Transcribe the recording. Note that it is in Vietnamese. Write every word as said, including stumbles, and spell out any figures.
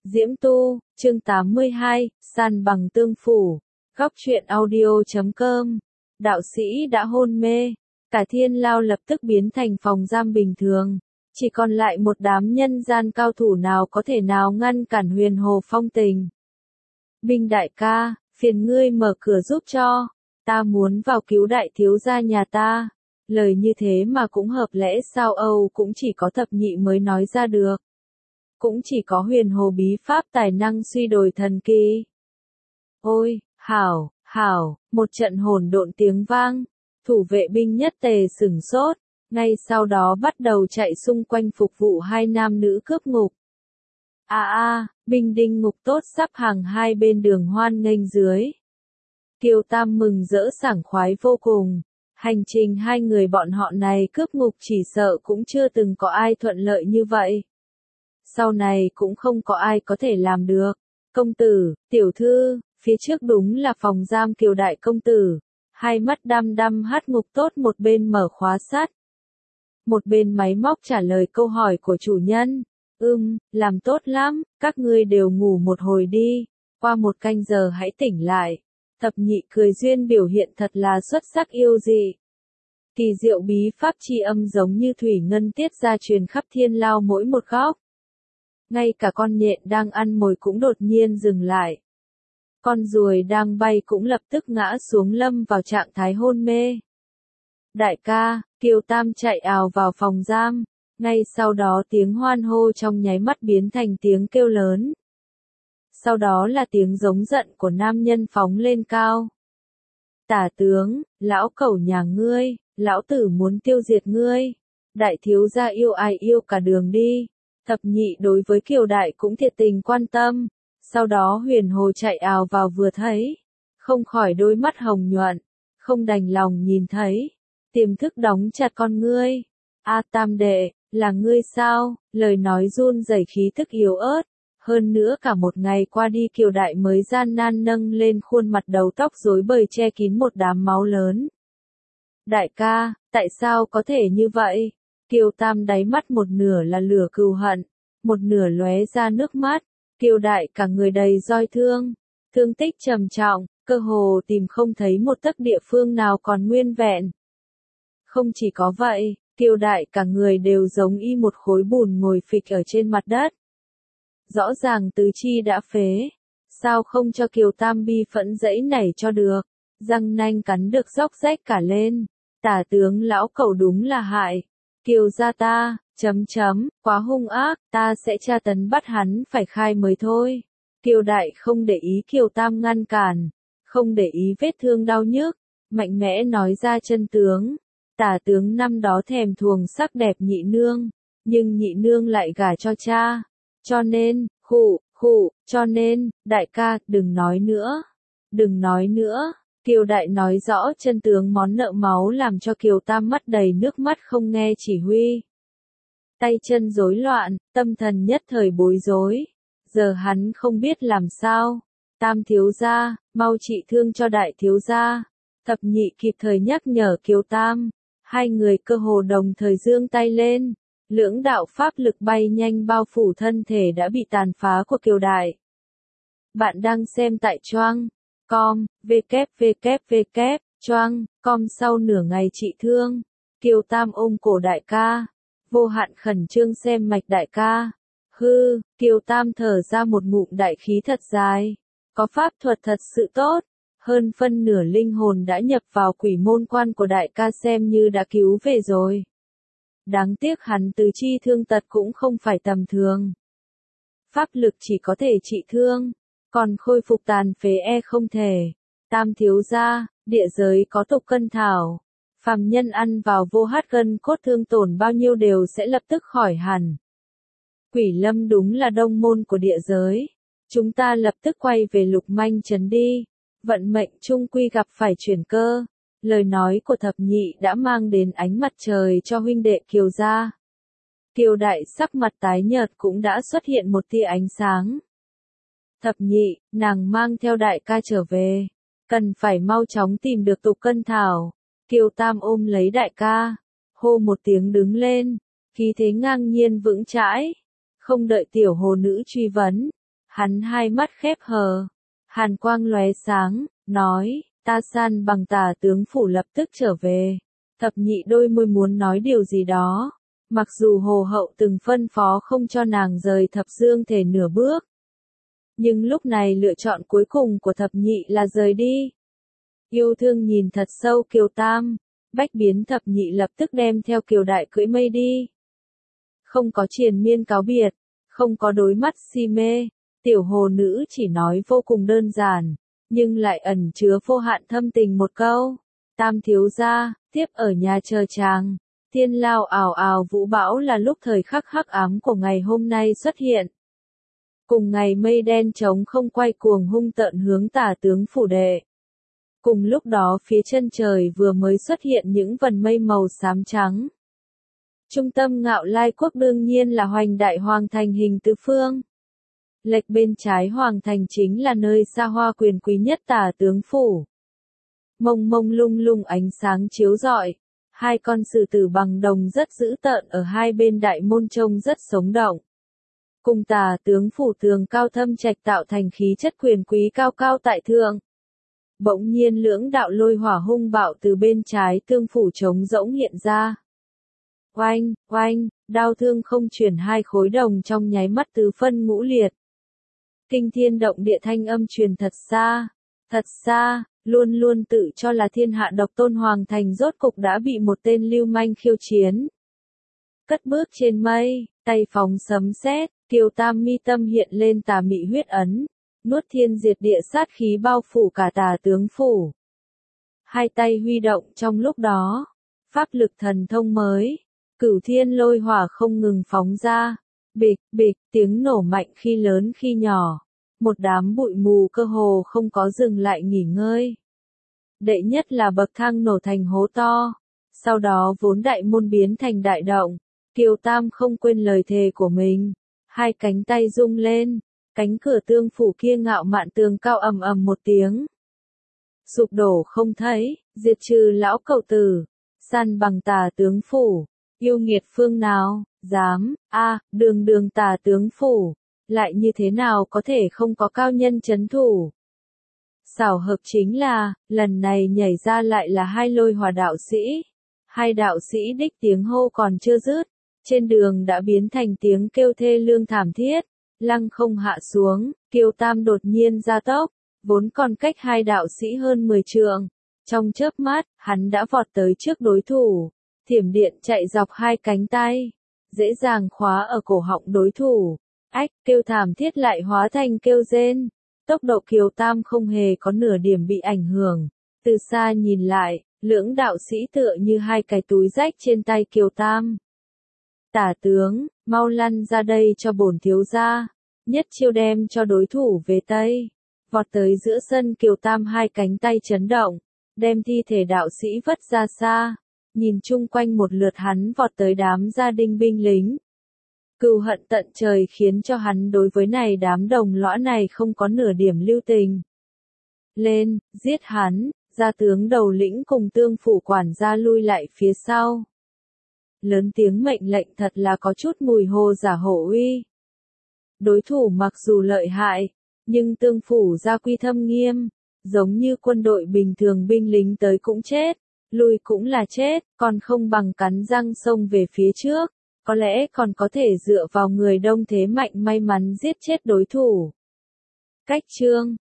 Diễm Tu, chương tám mươi hai, san bằng tương phủ. Góc truyện audio chấm com. Đạo sĩ đã hôn mê. Cả thiên lao lập tức biến thành phòng giam bình thường. Chỉ còn lại một đám nhân gian cao thủ nào có thể nào ngăn cản Huyền Hồ phong tình. Binh đại ca, phiền ngươi mở cửa giúp cho. Ta muốn vào cứu đại thiếu gia nhà ta. Lời như thế mà cũng hợp lẽ sao Âu cũng chỉ có thập nhị mới nói ra được. Cũng chỉ có Huyền Hồ bí pháp tài năng suy đồi thần kỳ. Ôi, hảo, hảo, một trận hỗn độn tiếng vang, thủ vệ binh nhất tề sửng sốt, ngay sau đó bắt đầu chạy xung quanh phục vụ hai nam nữ cướp ngục. A à, a, binh đinh ngục tốt sắp hàng hai bên đường hoan nghênh dưới. Kiều Tam mừng rỡ sảng khoái vô cùng, hành trình hai người bọn họ này cướp ngục chỉ sợ cũng chưa từng có ai thuận lợi như vậy. Sau này cũng không có ai có thể làm được. Công tử, tiểu thư, phía trước đúng là phòng giam Kiều đại công tử. Hai mắt đăm đăm hát ngục tốt một bên mở khóa sắt. Một bên máy móc trả lời câu hỏi của chủ nhân. Ừm, làm tốt lắm, các ngươi đều ngủ một hồi đi. Qua một canh giờ hãy tỉnh lại. Thập nhị cười duyên biểu hiện thật là xuất sắc yêu dị. Kỳ diệu bí pháp chi âm giống như thủy ngân tiết ra truyền khắp thiên lao mỗi một góc. Ngay cả con nhện đang ăn mồi cũng đột nhiên dừng lại. Con ruồi đang bay cũng lập tức ngã xuống lâm vào trạng thái hôn mê. Đại ca, Kiều Tam chạy ào vào phòng giam. Ngay sau đó tiếng hoan hô trong nháy mắt biến thành tiếng kêu lớn. Sau đó là tiếng giống giận của nam nhân phóng lên cao. Tả tướng, lão cẩu nhà ngươi, lão tử muốn tiêu diệt ngươi. Đại thiếu gia yêu ai yêu cả đường đi. Thập nhị đối với Kiều đại cũng thiệt tình quan tâm. Sau đó Huyền Hồ chạy ào vào vừa thấy. Không khỏi đôi mắt hồng nhuận. Không đành lòng nhìn thấy. Tiềm thức đóng chặt con ngươi. A Tam đệ, là ngươi sao? Lời nói run rẩy khí thức yếu ớt. Hơn nữa cả một ngày qua đi Kiều đại mới gian nan nâng lên khuôn mặt đầu tóc rối bời che kín một đám máu lớn. Đại ca, tại sao có thể như vậy? Kiều Tam đáy mắt một nửa là lửa cừu hận, một nửa lóe ra nước mắt. Kiều đại cả người đầy roi thương, thương tích trầm trọng, cơ hồ tìm không thấy một tấc địa phương nào còn nguyên vẹn. Không chỉ có vậy, Kiều đại cả người đều giống y một khối bùn ngồi phịch ở trên mặt đất. Rõ ràng tứ chi đã phế, sao không cho Kiều Tam bi phẫn dẫy nảy cho được, răng nanh cắn được róc rách cả lên. Tả tướng lão cẩu đúng là hại. Kiều gia ta, chấm chấm, quá hung ác, ta sẽ tra tấn bắt hắn phải khai mới thôi. Kiều đại không để ý Kiều Tam ngăn cản, không để ý vết thương đau nhức, mạnh mẽ nói ra chân tướng. Tả tướng năm đó thèm thuồng sắc đẹp nhị nương, nhưng nhị nương lại gả cho cha. Cho nên, khụ, khụ, cho nên, đại ca, đừng nói nữa. Đừng nói nữa. Kiều đại nói rõ chân tướng món nợ máu làm cho Kiều Tam mắt đầy nước mắt không nghe chỉ huy. Tay chân rối loạn, tâm thần nhất thời bối rối. Giờ hắn không biết làm sao. Tam thiếu gia, mau trị thương cho đại thiếu gia. Thập nhị kịp thời nhắc nhở Kiều Tam. Hai người cơ hồ đồng thời giương tay lên. Lưỡng đạo pháp lực bay nhanh bao phủ thân thể đã bị tàn phá của Kiều đại. Bạn đang xem tại Choang com, www, choang com sau nửa ngày trị thương. Kiều Tam ôm cổ đại ca. Vô hạn khẩn trương xem mạch đại ca. Hư, Kiều Tam thở ra một ngụm đại khí thật dài. Có pháp thuật thật sự tốt. Hơn phân nửa linh hồn đã nhập vào quỷ môn quan của đại ca xem như đã cứu về rồi. Đáng tiếc hắn tứ chi thương tật cũng không phải tầm thường. Pháp lực chỉ có thể trị thương, còn khôi phục tàn phế e không thể. Tam thiếu gia, địa giới có tục cân thảo. Phàm nhân ăn vào vô hát gân cốt thương tổn bao nhiêu đều sẽ lập tức khỏi hẳn. Quỷ lâm đúng là đông môn của địa giới. Chúng ta lập tức quay về Lục Manh trấn đi. Vận mệnh chung quy gặp phải chuyển cơ. Lời nói của thập nhị đã mang đến ánh mặt trời cho huynh đệ Kiều gia. Kiều đại sắc mặt tái nhợt cũng đã xuất hiện một tia ánh sáng. Thập nhị, nàng mang theo đại ca trở về. Cần phải mau chóng tìm được tục cân thảo. Kiều Tam ôm lấy đại ca. Hô một tiếng đứng lên. Khí thế ngang nhiên vững chãi. Không đợi tiểu hồ nữ truy vấn. Hắn hai mắt khép hờ, hàn quang lóe sáng, nói, ta san bằng Tả tướng phủ lập tức trở về. Thập nhị đôi môi muốn nói điều gì đó, mặc dù hồ hậu từng phân phó không cho nàng rời Thập Dương thể nửa bước. Nhưng lúc này lựa chọn cuối cùng của thập nhị là rời đi. Yêu thương nhìn thật sâu Kiều Tam, bách biến thập nhị lập tức đem theo Kiều Đại cưỡi mây đi. Không có triền miên cáo biệt, không có đối mắt si mê, tiểu hồ nữ chỉ nói vô cùng đơn giản, nhưng lại ẩn chứa vô hạn thâm tình một câu. Tam thiếu gia, tiếp ở nhà chờ chàng. Thiên lao ào ào vũ bão là lúc thời khắc hắc ám của ngày hôm nay xuất hiện. Cùng ngày mây đen trống không quay cuồng hung tợn hướng Tả tướng phủ đệ. Cùng lúc đó phía chân trời vừa mới xuất hiện những vần mây màu xám trắng. Trung tâm Ngạo Lai quốc đương nhiên là Hoành Đại Hoàng thành hình tứ phương. Lệch bên trái Hoàng thành chính là nơi xa hoa quyền quý nhất Tả tướng phủ. Mông mông lung lung ánh sáng chiếu rọi, hai con sử tử bằng đồng rất dữ tợn ở hai bên đại môn trông rất sống động. Cùng Tả tướng phủ tường cao thâm trạch tạo thành khí chất quyền quý cao cao tại thượng. Bỗng nhiên lưỡng đạo lôi hỏa hung bạo từ bên trái tương phủ trống rỗng hiện ra. Oanh, oanh, đao thương không chuyển hai khối đồng trong nháy mắt tứ phân ngũ liệt. Kinh thiên động địa thanh âm truyền thật xa, thật xa, luôn luôn tự cho là thiên hạ độc tôn Hoàng thành rốt cục đã bị một tên lưu manh khiêu chiến. Cất bước trên mây, tay phóng sấm sét, Kiều Tam mi tâm hiện lên tà mị huyết ấn, nuốt thiên diệt địa sát khí bao phủ cả Tả tướng phủ. Hai tay huy động trong lúc đó, pháp lực thần thông mới, cửu thiên lôi hỏa không ngừng phóng ra, bịch, bịch, tiếng nổ mạnh khi lớn khi nhỏ, một đám bụi mù cơ hồ không có dừng lại nghỉ ngơi. Đệ nhất là bậc thang nổ thành hố to, sau đó vốn đại môn biến thành đại động, Kiều Tam không quên lời thề của mình, hai cánh tay rung lên, cánh cửa tương phủ kia ngạo mạn tường cao ầm ầm một tiếng. Sụp đổ không thấy, diệt trừ lão cậu tử, san bằng Tả tướng phủ, yêu nghiệt phương nào, dám, a đường đường Tả tướng phủ, lại như thế nào có thể không có cao nhân chấn thủ. Xảo hợp chính là, lần này nhảy ra lại là hai lôi hỏa đạo sĩ. Hai đạo sĩ đích tiếng hô còn chưa dứt, trên đường đã biến thành tiếng kêu thê lương thảm thiết, lăng không hạ xuống, Kiều Tam đột nhiên ra tốc, vốn còn cách hai đạo sĩ hơn mười trượng. Trong chớp mắt, hắn đã vọt tới trước đối thủ, thiểm điện chạy dọc hai cánh tay, dễ dàng khóa ở cổ họng đối thủ. Ách, kêu thảm thiết lại hóa thành kêu rên. Tốc độ Kiều Tam không hề có nửa điểm bị ảnh hưởng. Từ xa nhìn lại, lưỡng đạo sĩ tựa như hai cái túi rách trên tay Kiều Tam. Tả tướng, mau lăn ra đây cho bổn thiếu gia. Nhất chiêu đem cho đối thủ về Tây. Vọt tới giữa sân Kiều Tam hai cánh tay chấn động, đem thi thể đạo sĩ vất ra xa. Nhìn chung quanh một lượt hắn vọt tới đám gia đình binh lính. Cừu hận tận trời khiến cho hắn đối với này đám đồng lõa này không có nửa điểm lưu tình. Lên, giết hắn, gia tướng đầu lĩnh cùng tương phủ quản gia lui lại phía sau. Lớn tiếng mệnh lệnh thật là có chút mùi hồ giả hổ uy. Đối thủ mặc dù lợi hại, nhưng tương phủ gia quy thâm nghiêm, giống như quân đội bình thường binh lính tới cũng chết, lui cũng là chết, còn không bằng cắn răng xông về phía trước. Có lẽ còn có thể dựa vào người đông thế mạnh may mắn giết chết đối thủ. Cách chương